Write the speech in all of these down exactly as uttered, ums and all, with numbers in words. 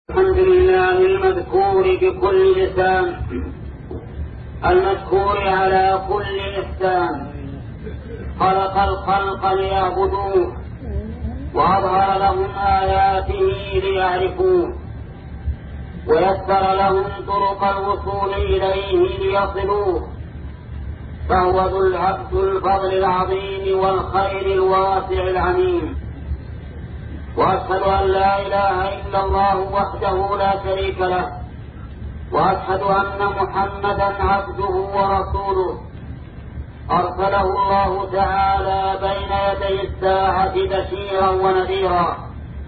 الحمد لله المذكور بكل لسان المذكور على كل إحسان. خلق الخلق ليعبدوه وأظهر لهم آياته ليعرفوه ويسر لهم طرق الوصول إليه ليصلوه، فهو ذو الفضل العظيم والخير الواسع العميم. وأشهد أن لا إله إلا الله وحده لا شريك له، وأشهد أن محمدا عبده ورسوله أرسله الله تعالى بين يدي الساعة بشيرا ونذيرا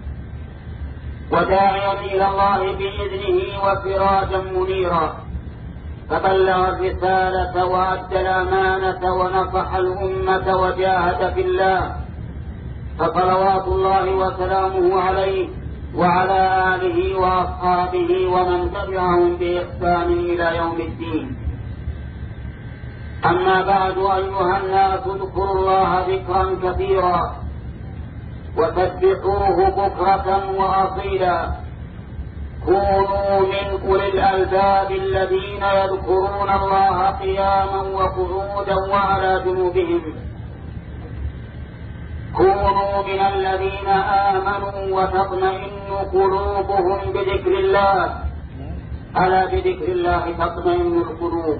وداعيا إلى الله بإذنه وسراجا منيرا، فبلغ الرسالة وأدى الأمانة ونصح الأمة وجاهد في الله، فصلوات الله وسلامه عليه وعلى آله وأصحابه ومن تبعهم بإحسان إلى يوم الدين. أما بعد، أيها الناس، اذكروا الله ذكرا كثيرا وسبحوه بكرة وأصيلا. كونوا من أولي الألباب الذين يذكرون الله قياما وقعودا وعلى جنوبهم. كونوا من الذين آمنوا وتطمئن قلوبهم بذكر الله، ألا بذكر الله تطمئن القلوب،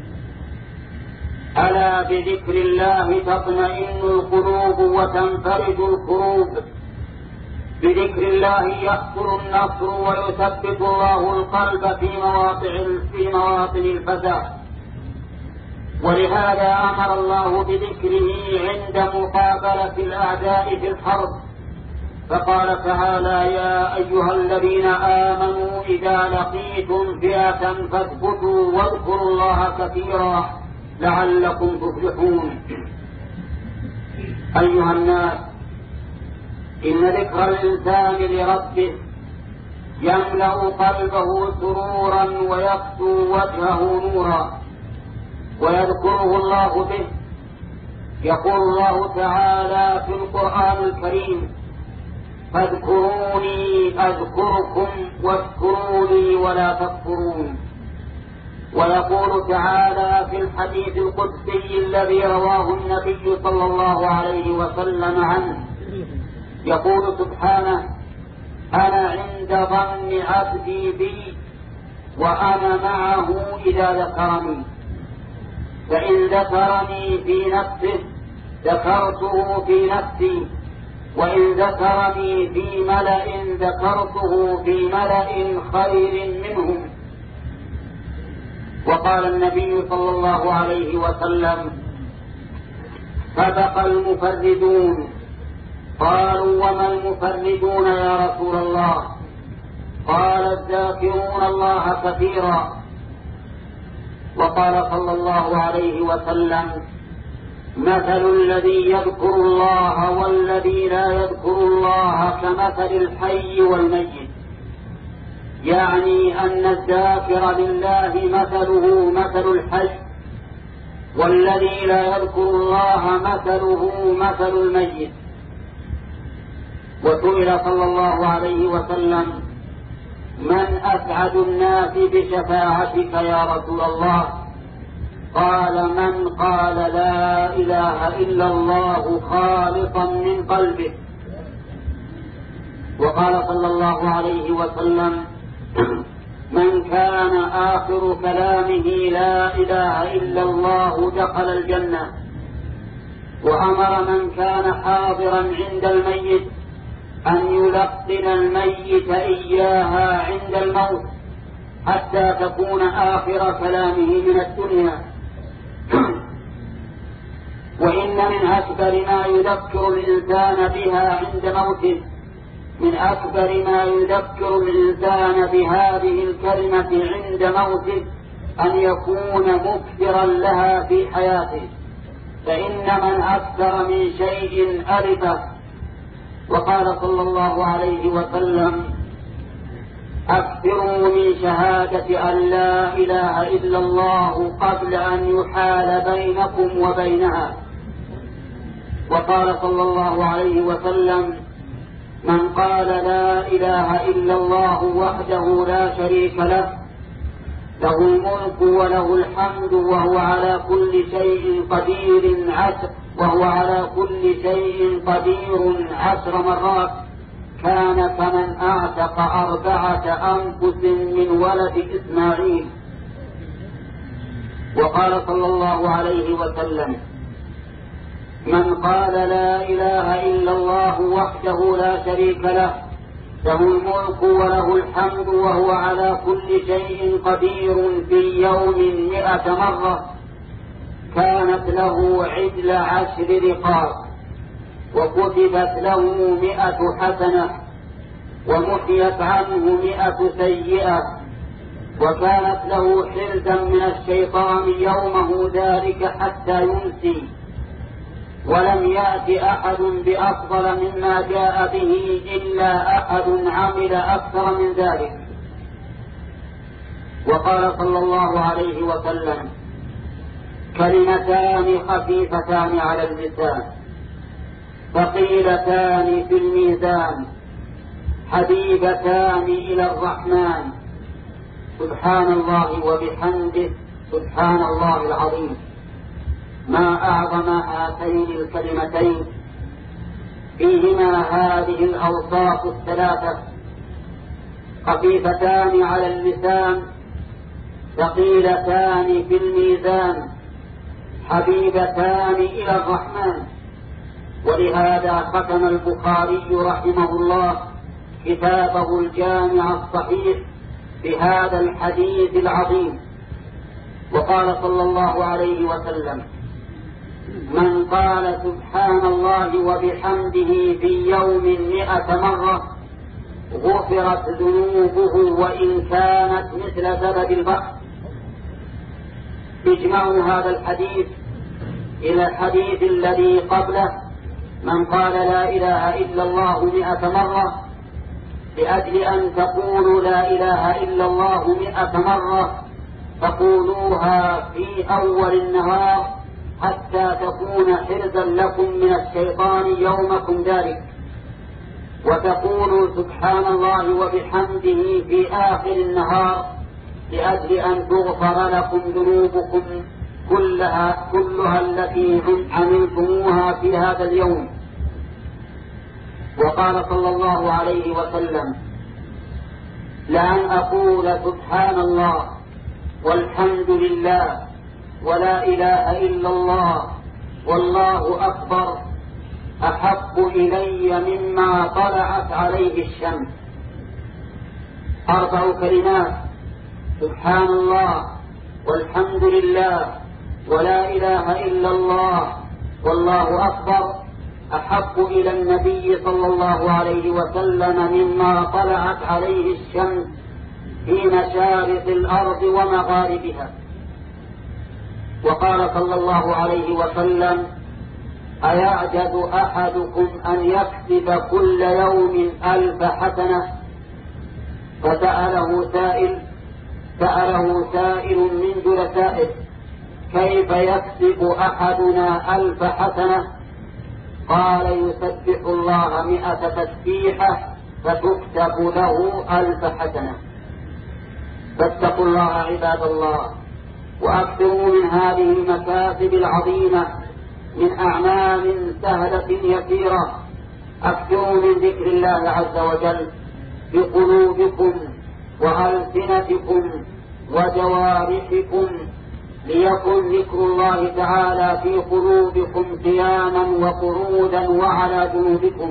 ألا بذكر الله تطمئن القلوب وتنفرج الكروب. بذكر الله يحصل النصر ويثبت الله القلب في مواطن في مواطن الفزع. ولهذا أمر الله بذكره عند مقابلة الأعداء في الحرب، فقال تعالى: يا أيها الذين آمنوا إذا لقيتم فئة فاثبتوا واذكروا الله كثيرا لعلكم تفلحون. أيها الناس، إن ذكر الإنسان لربه يملأ قلبه سرورا ويكسو وجهه نورا، ويذكره الله به. يقول الله تعالى في القرآن الكريم: فاذكروني أذكركم واشكروا لي ولا تكفرون. ويقول تعالى في الحديث القدسي الذي رواه النبي صلى الله عليه وسلم عنه، يقول سبحانه: أنا عند ظن عبدي بي وأنا معه إذا ذكرني، فإن ذكرني في نفسه ذكرته في نفسي، وإن ذكرني في ملأ ذكرته في ملأ خير منهم. وقال النبي صلى الله عليه وسلم: صدق المفردون. قالوا: وما المفردون يا رسول الله؟ قال: الذاكرون الله كثيرا. وقال صلى الله عليه وسلم: مثل الذي يذكر الله والذي لا يذكر الله كمثل الحي والميت، يعني أن الذاكر لله مثله مثل الحي، والذي لا يذكر الله مثله مثل الميت. وسئل صلى الله عليه وسلم: من أسعد الناس بشفاعتك يا رسول الله؟ قال: من قال لا إله إلا الله خالصا من قلبه. وقال صلى الله عليه وسلم: من كان آخر كلامه لا إله إلا الله دخل الجنة. وأمر من كان حاضرا عند الميت أن يلقن الميت إياها عند الموت حتى تكون آخر كلامه من الدنيا. وإن من أكبر ما يذكر الإنسان بها عند موته، من أكبر ما يذكر الإنسان بهذه الكلمة عند موته أن يكون مكثرا لها في حياته، فإن من أكثر من شيء ألفه. وقال صلى الله عليه وسلم: أكثروا من شهادة أن لا إله إلا الله قبل أن يحال بينكم وبينها. وقال صلى الله عليه وسلم: من قال لا إله إلا الله وحده لا شريك له له الملك وله الحمد وهو على كل شيء قدير عشر وهو على كل شيء قدير عشر مرات كان كمن أعتق أربعة أنفس من ولد إسماعيل. وقال صلى الله عليه وسلم: من قال لا إله إلا الله وحده لا شريك له له الملك وله الحمد وهو على كل شيء قدير في يوم مئة مرة كانت له عدل عشر رقاب وكتبت له مئة حسنة ومحيت عنه مئة سيئة وكانت له حرزا من الشيطان يومه ذلك حتى يمسي ولم يأت أحد بأفضل مما جاء به إلا أحد عمل أكثر من ذلك. وقال صلى الله عليه وسلم: كلمتان خفيفتان على اللسان ثقيلتان في الميزان حبيبتان إلى الرحمن سبحان الله وبحمده سبحان الله العظيم. ما أعظم هاتين الكلمتين فيهما هذه الأوصاف الثلاثة: خفيفتان على اللسان ثقيلتان في الميزان حبيبتان إلى الرحمن. ولهذا ختم البخاري رحمه الله كتابه الجامع الصحيح بهذا الحديث العظيم. وقال صلى الله عليه وسلم: من قال سبحان الله وبحمده في يوم مئة مرة غفرت ذنوبه وإن كانت مثل زبد البحر. يجمع هذا الحديث إلى الحديث الذي قبله: من قال لا إله إلا الله مئة مرة لأجل أن تقولوا لا إله إلا الله مئة مرة تقولوها في أول النهار حتى تكون حرزا لكم من الشيطان يومكم ذلك، وتقولوا سبحان الله وبحمده في آخر النهار لأجل أن تغفر لكم ذنوبكم كلها كلها التي عملتموها في هذا اليوم. وقال صلى الله عليه وسلم: لأن أقول سبحان الله والحمد لله ولا إله إلا الله والله أكبر أحب إلي مما طلعت عليه الشمس. أربع كلمات: سبحان الله والحمد لله ولا إله إلا الله والله أكبر أحب إلى النبي صلى الله عليه وسلم مما طلعت عليه الشمس في مشارق الأرض ومغاربها. وقال صلى الله عليه وسلم: أيعجز أحدكم أن يكسب كل يوم ألف حسنة؟ فسأله سائل سأله سائل من جلسائه: كيف يكسب أحدنا ألف حسنة؟ قال: يسبح الله مئة تسبيحة فتكتب له ألف حسنة. فاتقوا الله عباد الله، وأكثروا من هذه المكاسب العظيمة من أعمال سهلة يسيرة. أكثروا من ذكر الله عز وجل بقلوبكم وألسنتكم وجوارحكم، ليكن ذكر الله تعالى في قلوبكم قياما وقعودا وعلى جنوبكم.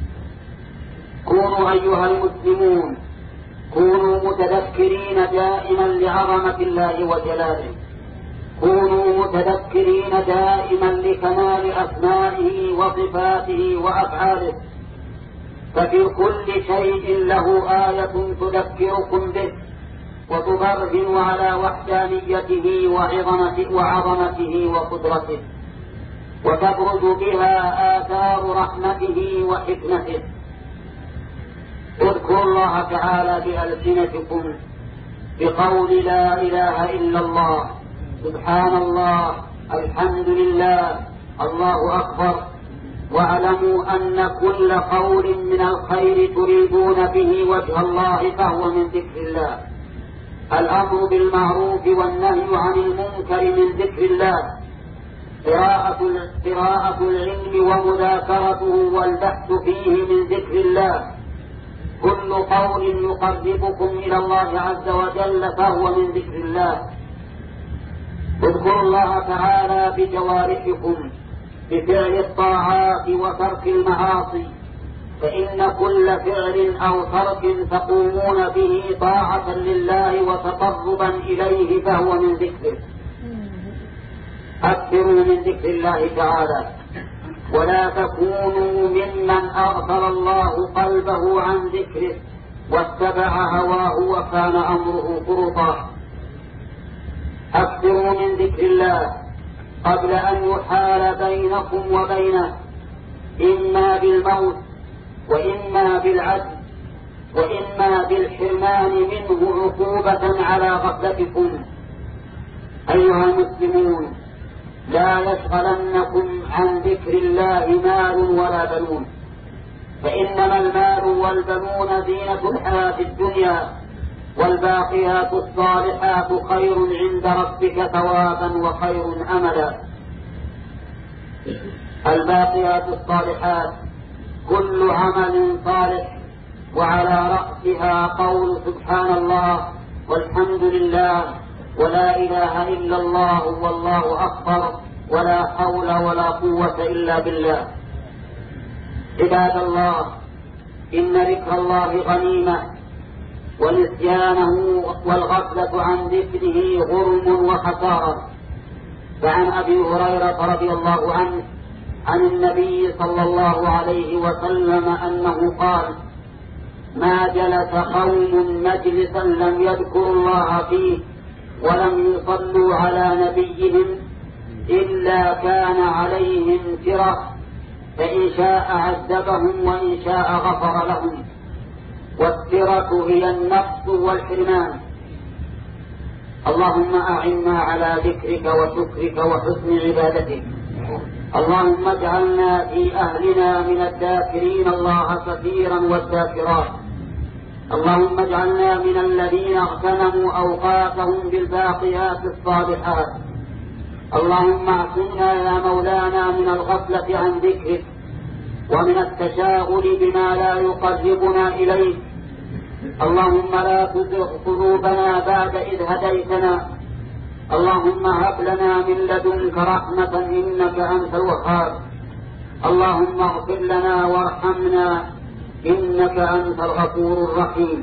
كونوا أيها المسلمون كونوا متذكرين دائما لعظمة الله وجلاله، كونوا متذكرين دائما لكمال أسمائه وصفاته وأفعاله، ففي كل شيء له آية تذكركم به وتبرهن على وحدانيته وعظمته, وعظمته وقدرته، وتبرز بها آثار رحمته وحكمته. اذكروا الله تعالى بألسنتكم بقول لا إله إلا الله، سبحان الله، الحمد لله، الله أكبر، واعلموا أن كل قول من الخير تريدون به وجه الله فهو من ذكر الله. الأمر بالمعروف والنهي عن المنكر من ذكر الله. قراءة قراءة العلم ومذاكرته والبحث فيه من ذكر الله. كل قول يقربكم إلى الله عز وجل فهو من ذكر الله. اذكروا الله تعالى بجوارحكم بفعل الطاعات وترك المعاصي، فإن كل فعل أو ترك تقومون به طاعة لله وتقربا إليه فهو من ذكره. أكثروا من ذكر الله تعالى، ولا تكونوا ممن أغفل الله قلبه عن ذكره واتبع هواه وكان أمره فرطا. أكثروا من ذكر الله قبل أن يحال بينكم وبينه، إما بالموت وإما بالعدل وإما بالحرمان منه عقوبة على غفلتكم. أيها المسلمون، لا يشغلنكم عن ذكر الله مال ولا بنون، فإنما المال والبنون زينة الحياة الدنيا، والباقيات الصالحات خير عند ربك ثوابا وخير أملا. الباقيات الصالحات كل عمل صالح، وعلى رأسها قول سبحان الله والحمد لله ولا إله إلا الله والله أكبر ولا حول ولا قوة إلا بالله. عباد الله، إن ذكر الله غنيمة، ونسيانه والغفلة عن ذكره غرم وخسارة. فعن أبي هريرة رضي الله عنه عن النبي صلى الله عليه وسلم أنه قال: ما جلس قوم مجلسا لم يذكروا الله فيه ولم يصلوا على نبيهم إلا كان عليهم ترة، فإن شاء عذبهم وإن شاء غفر لهم. والترة هي النفس والحرمان. اللهم أعنا على ذكرك وشكرك وحسن عبادتك. اللهم اجعلنا في أهلنا من الذاكرين الله كثيرا والذاكرات. اللهم اجعلنا من الذين اغتنموا أوقاتهم بالباقيات الصالحات. اللهم اعصمنا يا مولانا من الغفلة عن ذكرك ومن التشاغل بما لا يقربنا إليك. اللهم لا تزغ قلوبنا بعد إذ هديتنا. اللهم هب لنا من لدنك رحمة إنك أنت الوهاب. اللهم اغفر لنا وارحمنا إنك أنت الغفور الرحيم.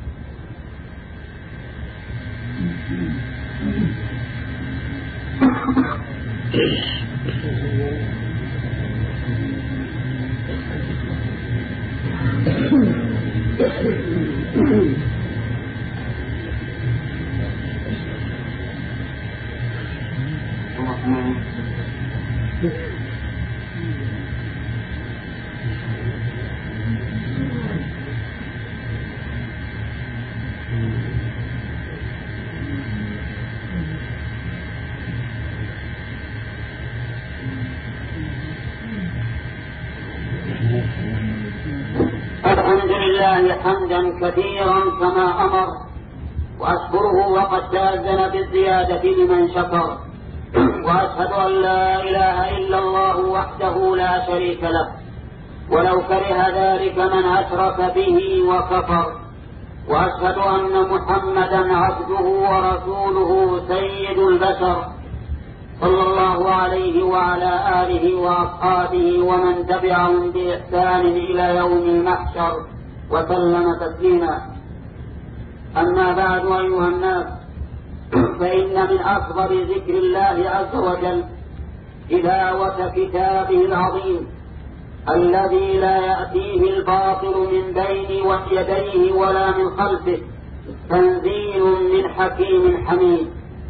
الحمد لله حمدا كثيرا كما أمر، وأشكره وقد تأذن بالزيادة لمن شكر، وأشهد أن لا إله إلا الله وحده لا شريك له، ولو كره ذلك من أشرك به وكفر. وأشهد أن محمدا عبده ورسوله سيد البشر، صلى الله عليه وعلى آله وأصحابه ومن تبعهم بإحسان إلى يوم المحشر وسلم تسليما. أما بعد أيها الناس، فإن من أكبر ذكر الله عز وجل تلاوة كتابه العظيم الذي لا يأتيه الباطل من بين يديه ولا من خلفه، تنزيل من حكيم حميد،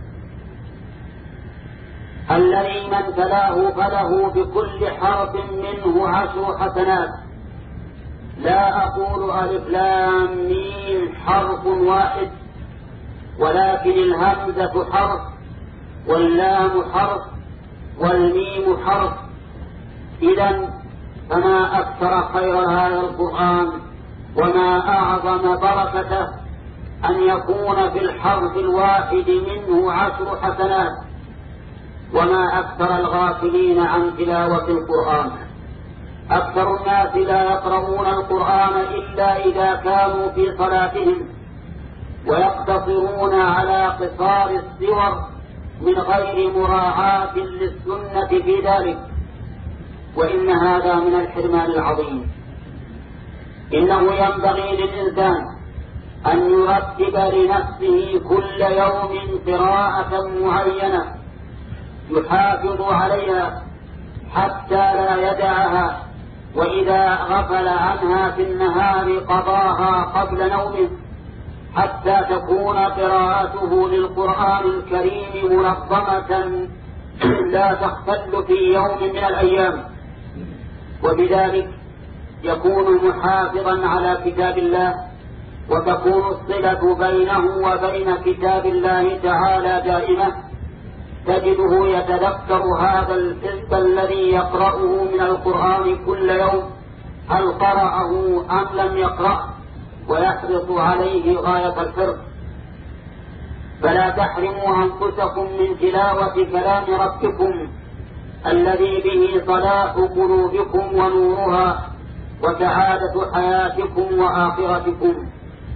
الذي من تلاه فله بكل حرف منه عشر حسنات. لا أقول ألف لام ميم حرف واحد، ولكن الهمزة حرف، واللام حرف، والميم حرف. إذن فما أكثر خير هذا القرآن وما أعظم بركته أن يكون في الحرف الواحد منه عشر حسنات، وما أكثر الغافلين عن تلاوة القرآن. أكثر الناس لا يقرؤون القرآن إلا إذا كانوا في صلاتهم، ويقتصرون على قصار السور من غير مراعاة للسنة في ذلك، وإن هذا من الحرمان العظيم. إنه ينبغي للإنسان أن يرتب لنفسه كل يوم قراءة معينة يحافظ عليها حتى لا يدعها، وإذا غفل عنها في النهار قضاها قبل نومه، حتى تكون قراءته للقرآن الكريم منظمة لا تختل في يوم من الأيام، وبذلك يكون محافظا على كتاب الله، وتكون الصلة بينه وبين كتاب الله تعالى دائمة. تجده يتذكر هذا الحزب الذي يقرأه من القرآن كل يوم هل قرأه أم لم يقرأ، ويحرص عليه غاية الحرص. فلا تحرموا أنفسكم من تلاوة كلام ربكم الذي به صلاح قلوبكم ونورها وسعادة حياتكم وآخرتكم.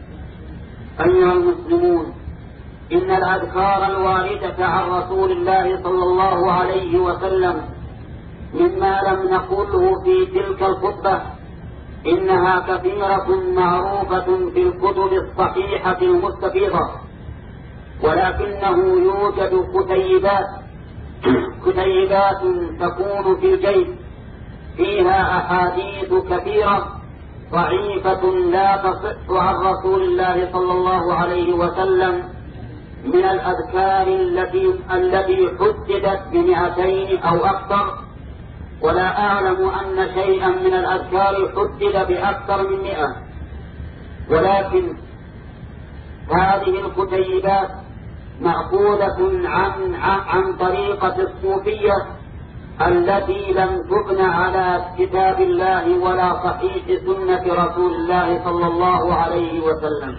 أيها المسلمون، إن الأذكار الواردة عن رسول الله صلى الله عليه وسلم مما لم نقله في تلك الخطبة إنها كثيرة معروفة في الكتب الصحيحة المستفيضة، ولكنه يوجد كتيبات كتيبات تكون في الجيب فيها أحاديث كثيرة ضعيفة لا تصح عن رسول الله صلى الله عليه وسلم من الأذكار التي التي حددت بمئتين أو أكثر، ولا أعلم أن شيئا من الأذكار حدد بأكثر من مئة. ولكن هذه الكتيبات مأخوذة عن عن طريقة الصوفية التي لم تبنى على كتاب الله ولا صحيح سنة رسول الله صلى الله عليه وسلم.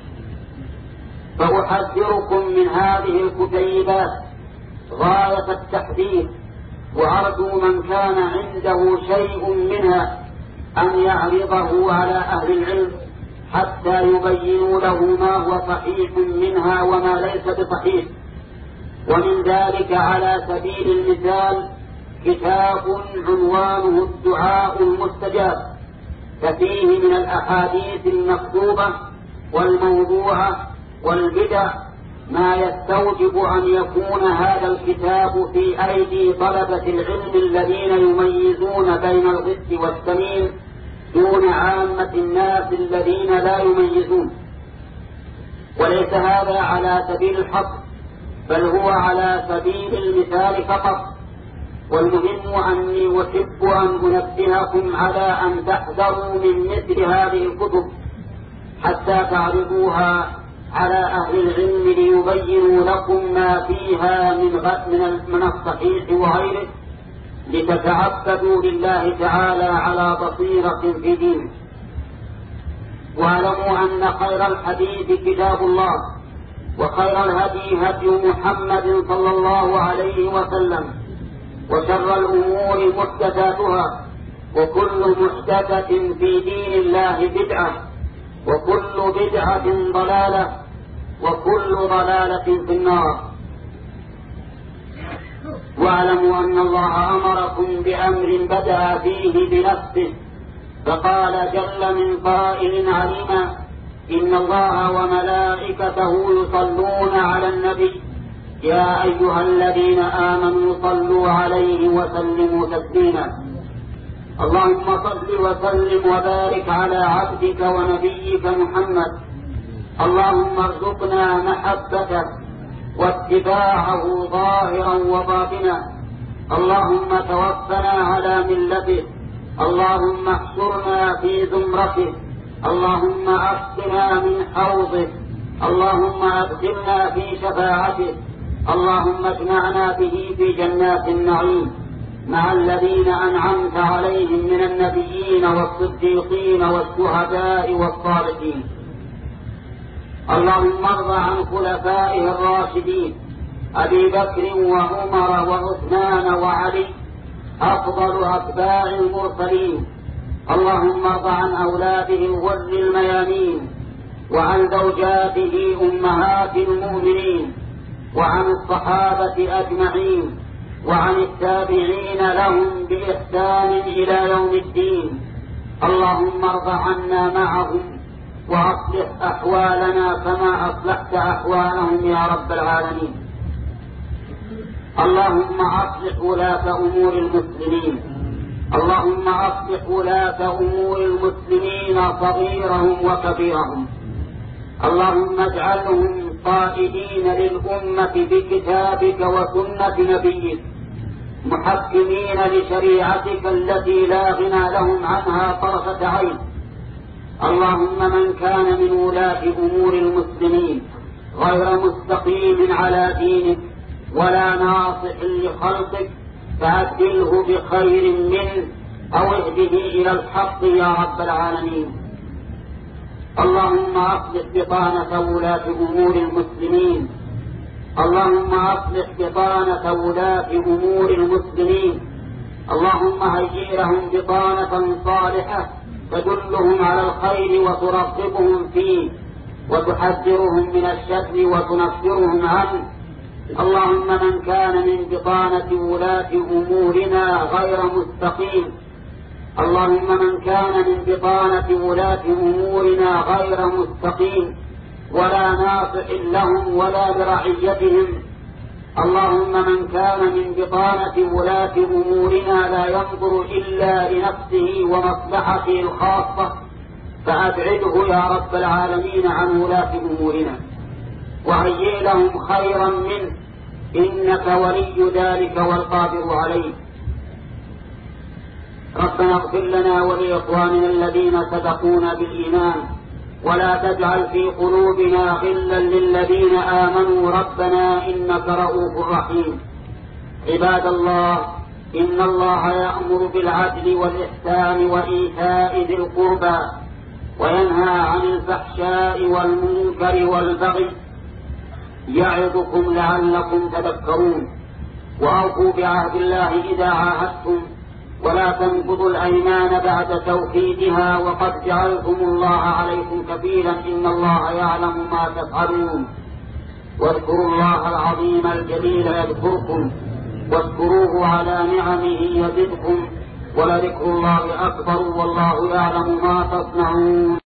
فأحذركم من هذه الكتيبات غاية التحذير، وأرجو من كان عنده شيء منها أن يعرضه على أهل العلم حتى يبينوا له ما هو صحيح منها وما ليس بصحيح. ومن ذلك على سبيل المثال كتاب عنوانه الدعاء المستجاب، ففيه من الأحاديث المكتوبة والموضوعة والبدع ما يستوجب أن يكون هذا الكتاب في أيدي طلبة العلم الذين يميزون بين الغث والسمين دون عامة الناس الذين لا يميزون. وليس هذا على سبيل الحق، بل هو على سبيل المثال فقط. والمهم أني أحب أن أنبهكم على أن تحذروا من مثل هذه الكتب حتى تعرضوها على أهل العلم ليبينوا لكم ما فيها من من الصحيح وغيره، لتتعبدوا لله تعالى على بصيرة في دينه. واعلموا أن خير الحديث كتاب الله، وخير الهدي هدي محمد صلى الله عليه وسلم، وشر الأمور محدثاتها، وكل محدثة في دين الله بدعة، وكل بدعة ضلالة، وكل ضلالة في النار. واعلموا أن الله أمركم بأمر بدأ فيه بنفسه، فقال جل من قائل عليما: إن الله وملائكته يصلون على النبي يا أيها الذين آمنوا صلوا عليه وسلموا تسليما. اللهم صل وسلم وبارك على عبدك ونبيك محمد. اللهم ارزقنا محبته واتباعه ظاهرا وباطنا. اللهم توفنا على ملته. اللهم احشرنا في زمرته. اللهم اسقنا من حوضه. اللهم ادخلنا في شفاعته. اللهم اجمعنا به في جنات النعيم. مع الذين أنعمت عليهم من النبيين والصديقين والشهداء والصالحين. اللهم ارض عن خلفائه الراشدين أبي بكر وعمر وعثمان وعلي أفضل أتباع المرسلين. اللهم ارض عن أولاده الغر الميامين وعن زوجاته أمهات المؤمنين وعن الصحابة أجمعين وعن التابعين لهم بإحسان إلى يوم الدين. اللهم ارض عنا معهم وأصلح أحوالنا كما أصلحت أحوالهم يا رب العالمين. اللهم أصلح ولاة أمور المسلمين. اللهم أصلح ولاة أمور المسلمين صغيرهم وكبيرهم. اللهم اجعلهم قائدين للأمة بكتابك وسنة نبيك، محكمين لشريعتك التي لا غنى لهم عنها طرفة عين. اللهم من كان من ولاة أمور المسلمين غير مستقيم على دينك ولا ناصح لخلقك فأبدله بخير منه أو اهده إلى الحق يا رب العالمين. اللهم أصلح بطانة ولاة أمور المسلمين. اللهم أصلح بطانة ولاة أمور المسلمين. اللهم هيئ لهم بطانة صالحة تدلهم على الخير وترغبهم فيه وتحذرهم من الشر وتنفرهم عنه. اللهم من كان من بطانة ولاة أمورنا غير مستقيم اللهم من كان من بطانة ولاة أمورنا غير مستقيم ولا ناصح لهم ولا لرعيتهم. اللهم من كان من بطانة ولاة أمورنا لا ينظر إلا لنفسه ومصلحته الخاصة فأبعده يا رب العالمين عن ولاة أمورنا وهيئ لهم خيرا منه إنك ولي ذلك والقادر عليه. ربنا اغفر لنا ولإخواننا الذين سبقونا بالإيمان ولا تجعل في قلوبنا غلا للذين آمنوا ربنا إنك رؤوف رحيم. عباد الله، إن الله يأمر بالعدل والإحسان وإيتاء ذي القربى وينهى عن الفحشاء والمنكر والبغي يعظكم لعلكم تذكرون. وأوفوا بعهد الله إذا عاهدتم ولا تنقضوا الأيمان بعد توكيدها وقد جعلتم الله عليكم كفيلا إن الله يعلم ما تفعلون. واذكروا الله العظيم الجليل يذكركم واشكروه على نعمه يزدكم ولذكر الله أكبر والله يعلم ما تصنعون.